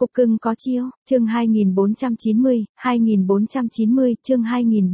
Cục cưng có chiêu, chương 2490, chương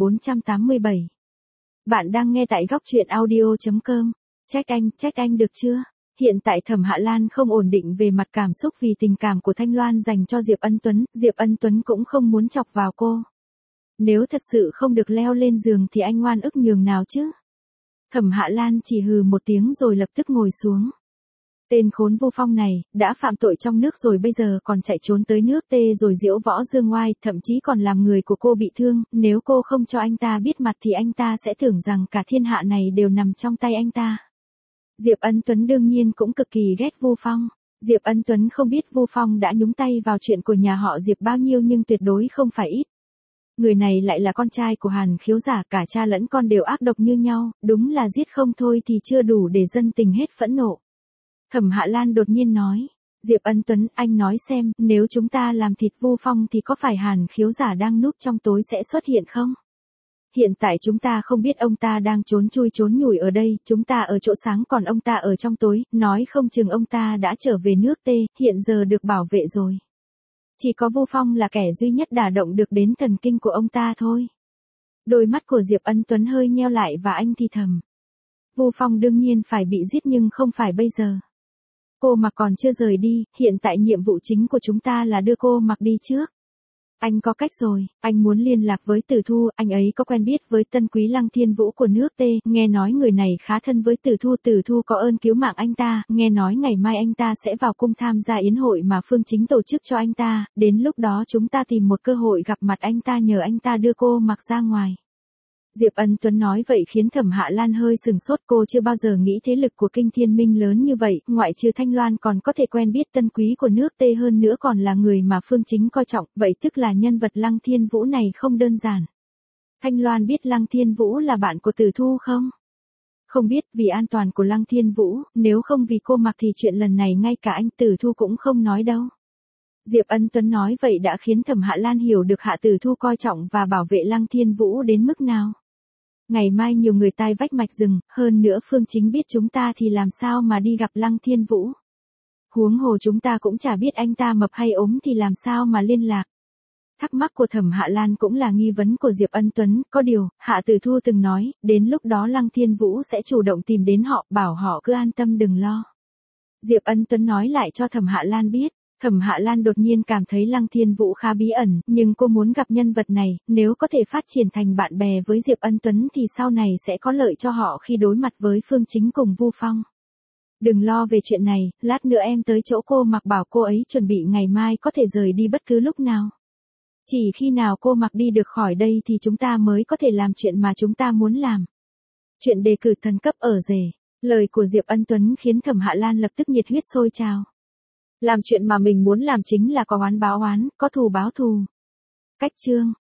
2487. Bạn đang nghe tại góc truyện audio.com. Trách anh được chưa? Hiện tại Thẩm Hạ Lan không ổn định về mặt cảm xúc vì tình cảm của Thanh Loan dành cho Diệp Ân Tuấn cũng không muốn chọc vào cô. Nếu thật sự không được leo lên giường thì anh oan ức nhường nào chứ? Thẩm Hạ Lan chỉ hừ một tiếng rồi lập tức ngồi xuống. Tên khốn Vô Phong này, đã phạm tội trong nước rồi bây giờ còn chạy trốn tới nước Tê rồi diễu võ dương oai, thậm chí còn làm người của cô bị thương, nếu cô không cho anh ta biết mặt thì anh ta sẽ tưởng rằng cả thiên hạ này đều nằm trong tay anh ta. Diệp Ân Tuấn đương nhiên cũng cực kỳ ghét Vô Phong. Diệp Ân Tuấn không biết Vô Phong đã nhúng tay vào chuyện của nhà họ Diệp bao nhiêu nhưng tuyệt đối không phải ít. Người này lại là con trai của Hàn Khiếu Giả, cả cha lẫn con đều ác độc như nhau, đúng là giết không thôi thì chưa đủ để dân tình hết phẫn nộ. Thẩm Hạ Lan đột nhiên nói, Diệp Ân Tuấn, anh nói xem, nếu chúng ta làm thịt Vô Phong thì có phải Hàn Khiếu Giả đang núp trong tối sẽ xuất hiện không? Hiện tại chúng ta không biết ông ta đang trốn chui trốn nhủi ở đây, chúng ta ở chỗ sáng còn ông ta ở trong tối, nói không chừng ông ta đã trở về nước Tê, hiện giờ được bảo vệ rồi. Chỉ có Vô Phong là kẻ duy nhất đả động được đến thần kinh của ông ta thôi. Đôi mắt của Diệp Ân Tuấn hơi nheo lại và anh thì thầm. Vô Phong đương nhiên phải bị giết nhưng không phải bây giờ. Cô Mặc còn chưa rời đi, hiện tại nhiệm vụ chính của chúng ta là đưa cô Mặc đi trước. Anh có cách rồi, anh muốn liên lạc với Tử Thu, anh ấy có quen biết với Tân Quý Lăng Thiên Vũ của nước Tê, nghe nói người này khá thân với Tử Thu có ơn cứu mạng anh ta, nghe nói ngày mai anh ta sẽ vào cung tham gia yến hội mà Phương Chính tổ chức cho anh ta, đến lúc đó chúng ta tìm một cơ hội gặp mặt anh ta nhờ anh ta đưa cô Mặc ra ngoài. Diệp Ân Tuấn nói vậy khiến Thẩm Hạ Lan hơi sừng sốt, cô chưa bao giờ nghĩ thế lực của Kinh Thiên Minh lớn như vậy, ngoại trừ Thanh Loan còn có thể quen biết Tân Quý của nước Tê hơn nữa còn là người mà Phương Chính coi trọng, vậy tức là nhân vật Lăng Thiên Vũ này không đơn giản. Thanh Loan biết Lăng Thiên Vũ là bạn của Tử Thu không? Không biết, vì an toàn của Lăng Thiên Vũ, nếu không vì cô Mặc thì chuyện lần này ngay cả anh Tử Thu cũng không nói đâu. Diệp Ân Tuấn nói vậy đã khiến Thẩm Hạ Lan hiểu được Hạ Tử Thu coi trọng và bảo vệ Lăng Thiên Vũ đến mức nào. Ngày mai nhiều người tai vách mạch rừng, hơn nữa Phương Chính biết chúng ta thì làm sao mà đi gặp Lăng Thiên Vũ. Huống hồ chúng ta cũng chả biết anh ta mập hay ốm thì làm sao mà liên lạc. Thắc mắc của Thẩm Hạ Lan cũng là nghi vấn của Diệp Ân Tuấn, có điều, Hạ Tử Thu từng nói, đến lúc đó Lăng Thiên Vũ sẽ chủ động tìm đến họ, bảo họ cứ an tâm đừng lo. Diệp Ân Tuấn nói lại cho Thẩm Hạ Lan biết. Thẩm Hạ Lan đột nhiên cảm thấy Lăng Thiên Vũ khá bí ẩn, nhưng cô muốn gặp nhân vật này, nếu có thể phát triển thành bạn bè với Diệp Ân Tuấn thì sau này sẽ có lợi cho họ khi đối mặt với Phương Chính cùng Vô Phong. Đừng lo về chuyện này, lát nữa em tới chỗ cô Mặc bảo cô ấy chuẩn bị ngày mai có thể rời đi bất cứ lúc nào. Chỉ khi nào cô Mặc đi được khỏi đây thì chúng ta mới có thể làm chuyện mà chúng ta muốn làm. Chuyện đề cử thần cấp ở rể. Lời của Diệp Ân Tuấn khiến Thẩm Hạ Lan lập tức nhiệt huyết sôi trào. Làm chuyện mà mình muốn làm chính là có oán báo oán, có thù báo thù. Cách chương